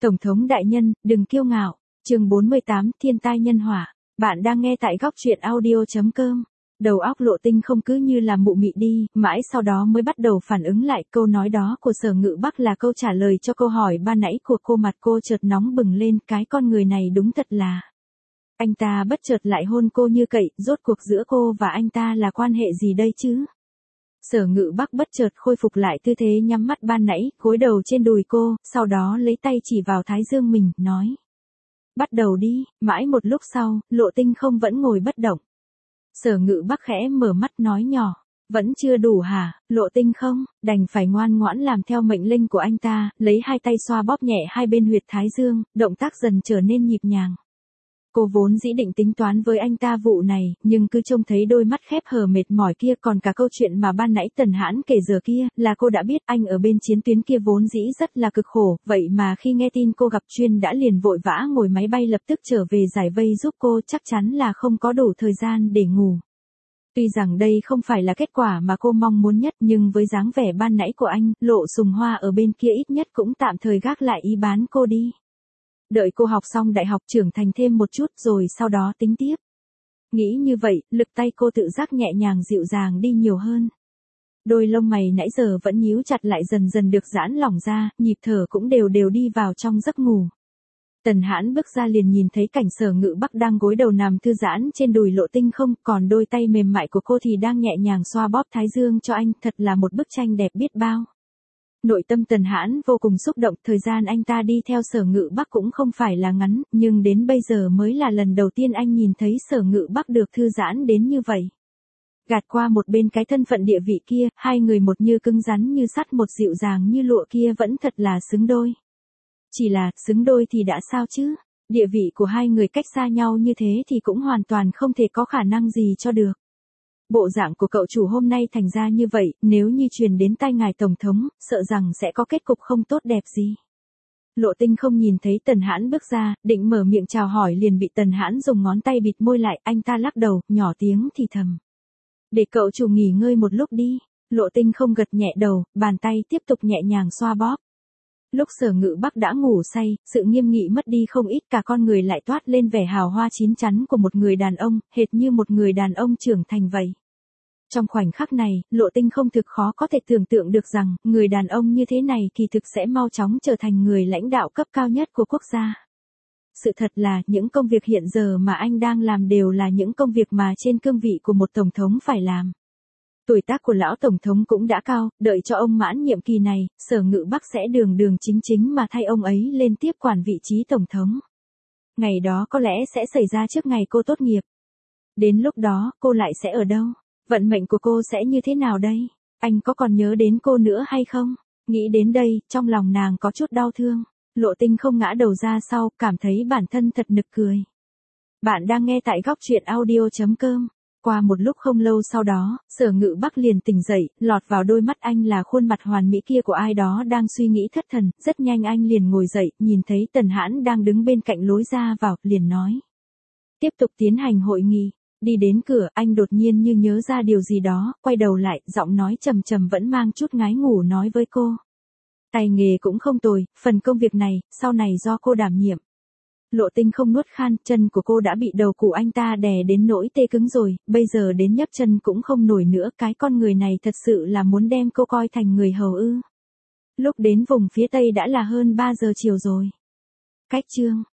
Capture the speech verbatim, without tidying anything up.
Tổng thống đại nhân, đừng kiêu ngạo. Chương bốn mươi tám, thiên tai nhân họa. Bạn đang nghe tại góc truyện audio chấm com. Đầu óc Lộ Tinh không cứ như là mụ mị đi, mãi sau đó mới bắt đầu phản ứng lại câu nói đó của Sở Ngự Bắc là câu trả lời cho câu hỏi ban nãy của cô. Mặt cô chợt nóng bừng lên, cái con người này đúng thật là. Anh ta bất chợt lại hôn cô như cậy, rốt cuộc giữa cô và anh ta là quan hệ gì đây chứ? Sở Ngự Bắc bất chợt khôi phục lại tư thế nhắm mắt ban nãy, gối đầu trên đùi cô, sau đó lấy tay chỉ vào thái dương mình, nói. Bắt đầu đi. Mãi một lúc sau, Lộ Tinh không vẫn ngồi bất động. Sở Ngự Bắc khẽ mở mắt nói nhỏ. Vẫn chưa đủ hả, Lộ Tinh không, đành phải ngoan ngoãn làm theo mệnh lệnh của anh ta, lấy hai tay xoa bóp nhẹ hai bên huyệt thái dương, động tác dần trở nên nhịp nhàng. Cô vốn dĩ định tính toán với anh ta vụ này, nhưng cứ trông thấy đôi mắt khép hờ mệt mỏi kia, còn cả câu chuyện mà ban nãy Tần Hãn kể giờ kia, là cô đã biết anh ở bên chiến tuyến kia vốn dĩ rất là cực khổ, vậy mà khi nghe tin cô gặp Chuyên đã liền vội vã ngồi máy bay lập tức trở về giải vây giúp cô, chắc chắn là không có đủ thời gian để ngủ. Tuy rằng đây không phải là kết quả mà cô mong muốn nhất, nhưng với dáng vẻ ban nãy của anh, Lộ Sùng Hoa ở bên kia ít nhất cũng tạm thời gác lại ý bán cô đi. Đợi cô học xong đại học trưởng thành thêm một chút rồi sau đó tính tiếp. Nghĩ như vậy, lực tay cô tự giác nhẹ nhàng dịu dàng đi nhiều hơn. Đôi lông mày nãy giờ vẫn nhíu chặt lại dần dần được giãn lỏng ra, nhịp thở cũng đều đều đi vào trong giấc ngủ. Tần Hãn bước ra liền nhìn thấy cảnh Sở Ngự Bắc đang gối đầu nằm thư giãn trên đùi Lộ Tinh không, còn đôi tay mềm mại của cô thì đang nhẹ nhàng xoa bóp thái dương cho anh, thật là một bức tranh đẹp biết bao. Nội tâm Tần Hãn vô cùng xúc động, thời gian anh ta đi theo Sở Ngự Bắc cũng không phải là ngắn, nhưng đến bây giờ mới là lần đầu tiên anh nhìn thấy Sở Ngự Bắc được thư giãn đến như vậy. Gạt qua một bên cái thân phận địa vị kia, hai người một như cứng rắn như sắt, một dịu dàng như lụa kia vẫn thật là xứng đôi. Chỉ là, xứng đôi thì đã sao chứ? Địa vị của hai người cách xa nhau như thế thì cũng hoàn toàn không thể có khả năng gì cho được. Bộ dạng của cậu chủ hôm nay thành ra như vậy, nếu như truyền đến tai ngài tổng thống, sợ rằng sẽ có kết cục không tốt đẹp gì. Lộ Tinh không nhìn thấy Tần Hãn bước ra, định mở miệng chào hỏi liền bị Tần Hãn dùng ngón tay bịt môi lại, anh ta lắc đầu, nhỏ tiếng thì thầm. Để cậu chủ nghỉ ngơi một lúc đi. Lộ Tinh không gật nhẹ đầu, bàn tay tiếp tục nhẹ nhàng xoa bóp. Lúc Sở Ngự Bắc đã ngủ say, sự nghiêm nghị mất đi không ít, cả con người lại toát lên vẻ hào hoa chín chắn của một người đàn ông, hệt như một người đàn ông trưởng thành vậy. Trong khoảnh khắc này, Lộ Tinh không thực khó có thể tưởng tượng được rằng, người đàn ông như thế này kỳ thực sẽ mau chóng trở thành người lãnh đạo cấp cao nhất của quốc gia. Sự thật là, những công việc hiện giờ mà anh đang làm đều là những công việc mà trên cương vị của một tổng thống phải làm. Tuổi tác của lão tổng thống cũng đã cao, đợi cho ông mãn nhiệm kỳ này, Sở Ngự Bắc sẽ đường đường chính chính mà thay ông ấy lên tiếp quản vị trí tổng thống. Ngày đó có lẽ sẽ xảy ra trước ngày cô tốt nghiệp. Đến lúc đó, cô lại sẽ ở đâu? Vận mệnh của cô sẽ như thế nào đây? Anh có còn nhớ đến cô nữa hay không? Nghĩ đến đây, trong lòng nàng có chút đau thương. Lộ Tinh không ngã đầu ra sau, cảm thấy bản thân thật nực cười. Bạn đang nghe tại góc truyện audio chấm com. Qua một lúc không lâu sau đó, Sở Ngự Bắc liền tỉnh dậy, lọt vào đôi mắt anh là khuôn mặt hoàn mỹ kia của ai đó đang suy nghĩ thất thần, rất nhanh anh liền ngồi dậy, nhìn thấy Tần Hãn đang đứng bên cạnh lối ra vào, liền nói. Tiếp tục tiến hành hội nghị. Đi đến cửa, anh đột nhiên như nhớ ra điều gì đó, quay đầu lại, giọng nói trầm trầm vẫn mang chút ngái ngủ nói với cô. Tay nghề cũng không tồi, phần công việc này, sau này do cô đảm nhiệm. Lộ Tinh không nuốt khan, chân của cô đã bị đầu cụ anh ta đè đến nỗi tê cứng rồi, bây giờ đến nhấc chân cũng không nổi nữa, cái con người này thật sự là muốn đem cô coi thành người hầu ư. Lúc đến vùng phía Tây đã là hơn ba giờ chiều rồi. Cách chương